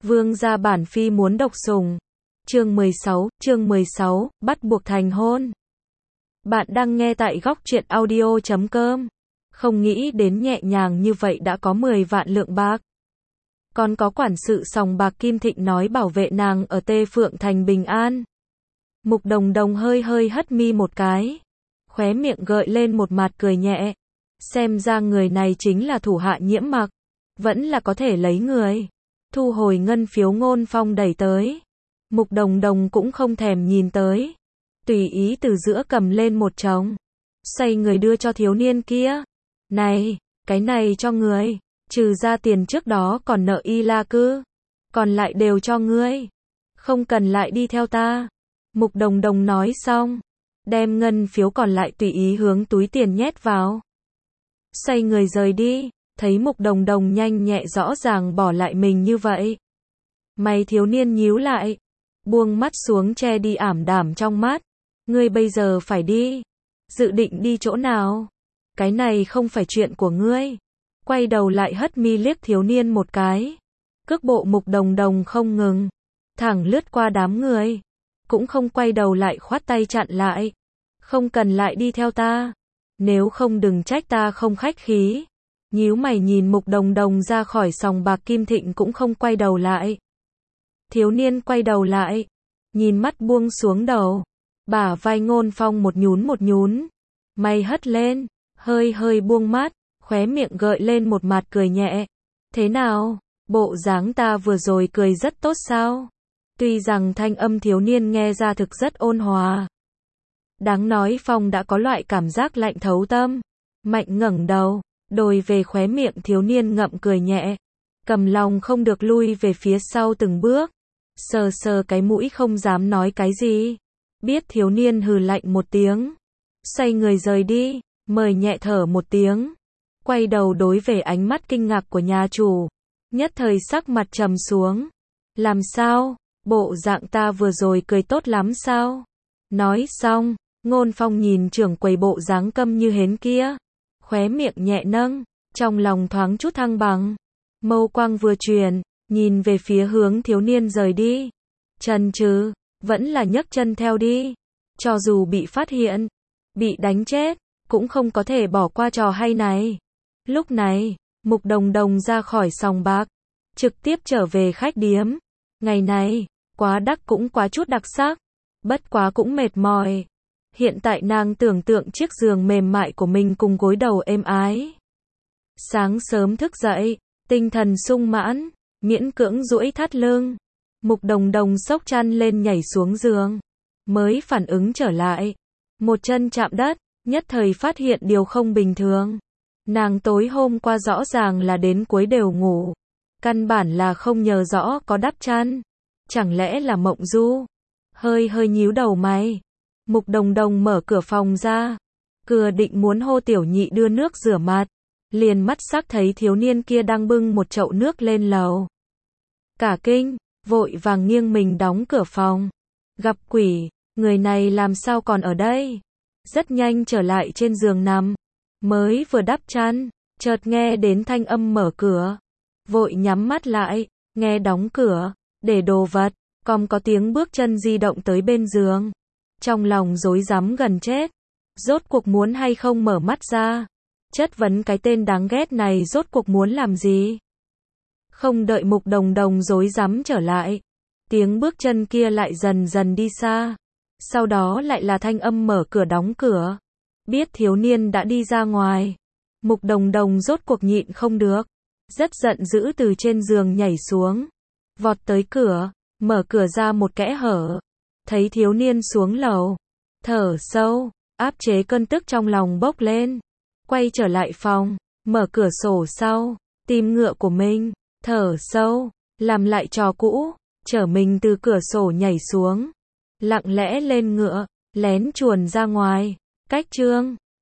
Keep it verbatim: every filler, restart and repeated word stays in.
Vương gia bản phi muốn độc sủng. Chương mười sáu, chương mười sáu, bắt buộc thành hôn. Bạn đang nghe tại góc truyện audio chấm com. Không nghĩ đến nhẹ nhàng như vậy đã có mười vạn lượng bạc. Còn có quản sự sòng bạc Kim Thịnh nói bảo vệ nàng ở Tê Phượng Thành bình an. Mục Đồng Đồng hơi hơi hất mi một cái, khóe miệng gợi lên một mặt cười nhẹ. Xem ra người này chính là thủ hạ Nhiễm Mặc, vẫn là có thể lấy người. Thu hồi ngân phiếu Ngôn Phong đẩy tới. Mục Đồng Đồng cũng không thèm nhìn tới, tùy ý từ giữa cầm lên một chồng, xoay người đưa cho thiếu niên kia. Này, cái này cho người, trừ ra tiền trước đó còn nợ y la cư, còn lại đều cho ngươi, không cần lại đi theo ta. Mục Đồng Đồng nói xong, đem ngân phiếu còn lại tùy ý hướng túi tiền nhét vào, xoay người rời đi. Thấy Mục Đồng Đồng nhanh nhẹ rõ ràng bỏ lại mình như vậy, mày thiếu niên nhíu lại, buông mắt xuống che đi ảm đạm trong mắt. Ngươi bây giờ phải đi, dự định đi chỗ nào? Cái này không phải chuyện của ngươi. Quay đầu lại hất mi liếc thiếu niên một cái. Cước bộ Mục Đồng Đồng không ngừng, thẳng lướt qua đám người, cũng không quay đầu lại khoát tay chặn lại. Không cần lại đi theo ta, nếu không đừng trách ta không khách khí. Nhíu mày nhìn Mục Đồng Đồng ra khỏi sòng bạc Kim Thịnh cũng không quay đầu lại. Thiếu niên quay đầu lại, nhìn mắt buông xuống đầu, bả vai Ngôn Phong một nhún một nhún, mày hất lên, hơi hơi buông mắt, khóe miệng gợi lên một mặt cười nhẹ. Thế nào, bộ dáng ta vừa rồi cười rất tốt sao? Tuy rằng thanh âm thiếu niên nghe ra thực rất ôn hòa, đáng nói Phong đã có loại cảm giác lạnh thấu tâm. Mạnh ngẩng đầu, đồi về khóe miệng thiếu niên ngậm cười nhẹ, cầm lòng không được lui về phía sau từng bước, sờ sờ cái mũi không dám nói cái gì. Biết thiếu niên hừ lạnh một tiếng, xoay người rời đi, mời nhẹ thở một tiếng, quay đầu đối về ánh mắt kinh ngạc của nhà chủ, nhất thời sắc mặt trầm xuống. Làm sao, bộ dạng ta vừa rồi cười tốt lắm sao? Nói xong, Ngôn Phong nhìn trưởng quầy bộ dáng câm như hến kia, khóe miệng nhẹ nâng, trong lòng thoáng chút thăng bằng. Mâu quang vừa chuyển, nhìn về phía hướng thiếu niên rời đi. Chần chừ, vẫn là nhấc chân theo đi. Cho dù bị phát hiện, bị đánh chết, cũng không có thể bỏ qua trò hay này. Lúc này, Mục Đồng Đồng ra khỏi sòng bạc, trực tiếp trở về khách điếm. Ngày này, quá đắc cũng quá chút đặc sắc, bất quá cũng mệt mỏi. Hiện tại nàng tưởng tượng chiếc giường mềm mại của mình cùng gối đầu êm ái. Sáng sớm thức dậy, tinh thần sung mãn, miễn cưỡng duỗi thắt lưng. Mục Đồng Đồng xốc chăn lên nhảy xuống giường, mới phản ứng trở lại. Một chân chạm đất, nhất thời phát hiện điều không bình thường. Nàng tối hôm qua rõ ràng là đến cuối đều ngủ, căn bản là không nhớ rõ có đắp chăn. Chẳng lẽ là mộng du? Hơi hơi nhíu đầu mày. Mục Đồng Đồng mở cửa phòng ra, cửa định muốn hô tiểu nhị đưa nước rửa mặt, liền mắt sắc thấy thiếu niên kia đang bưng một chậu nước lên lầu. Cả kinh, vội vàng nghiêng mình đóng cửa phòng. Gặp quỷ, người này làm sao còn ở đây? Rất nhanh trở lại trên giường nằm, mới vừa đắp chăn, chợt nghe đến thanh âm mở cửa, vội nhắm mắt lại, nghe đóng cửa, để đồ vật, còn có tiếng bước chân di động tới bên giường. Trong lòng rối rắm gần chết, rốt cuộc muốn hay không mở mắt ra, chất vấn cái tên đáng ghét này rốt cuộc muốn làm gì. Không đợi Mục Đồng Đồng rối rắm trở lại, tiếng bước chân kia lại dần dần đi xa, sau đó lại là thanh âm mở cửa đóng cửa. Biết thiếu niên đã đi ra ngoài, Mục Đồng Đồng rốt cuộc nhịn không được, rất giận dữ từ trên giường nhảy xuống, vọt tới cửa, mở cửa ra một kẽ hở. Thấy thiếu niên xuống lầu, thở sâu, áp chế cơn tức trong lòng bốc lên, quay trở lại phòng, mở cửa sổ sau, tìm ngựa của mình, thở sâu, làm lại trò cũ, chở mình từ cửa sổ nhảy xuống, lặng lẽ lên ngựa, lén chuồn ra ngoài. Cách chương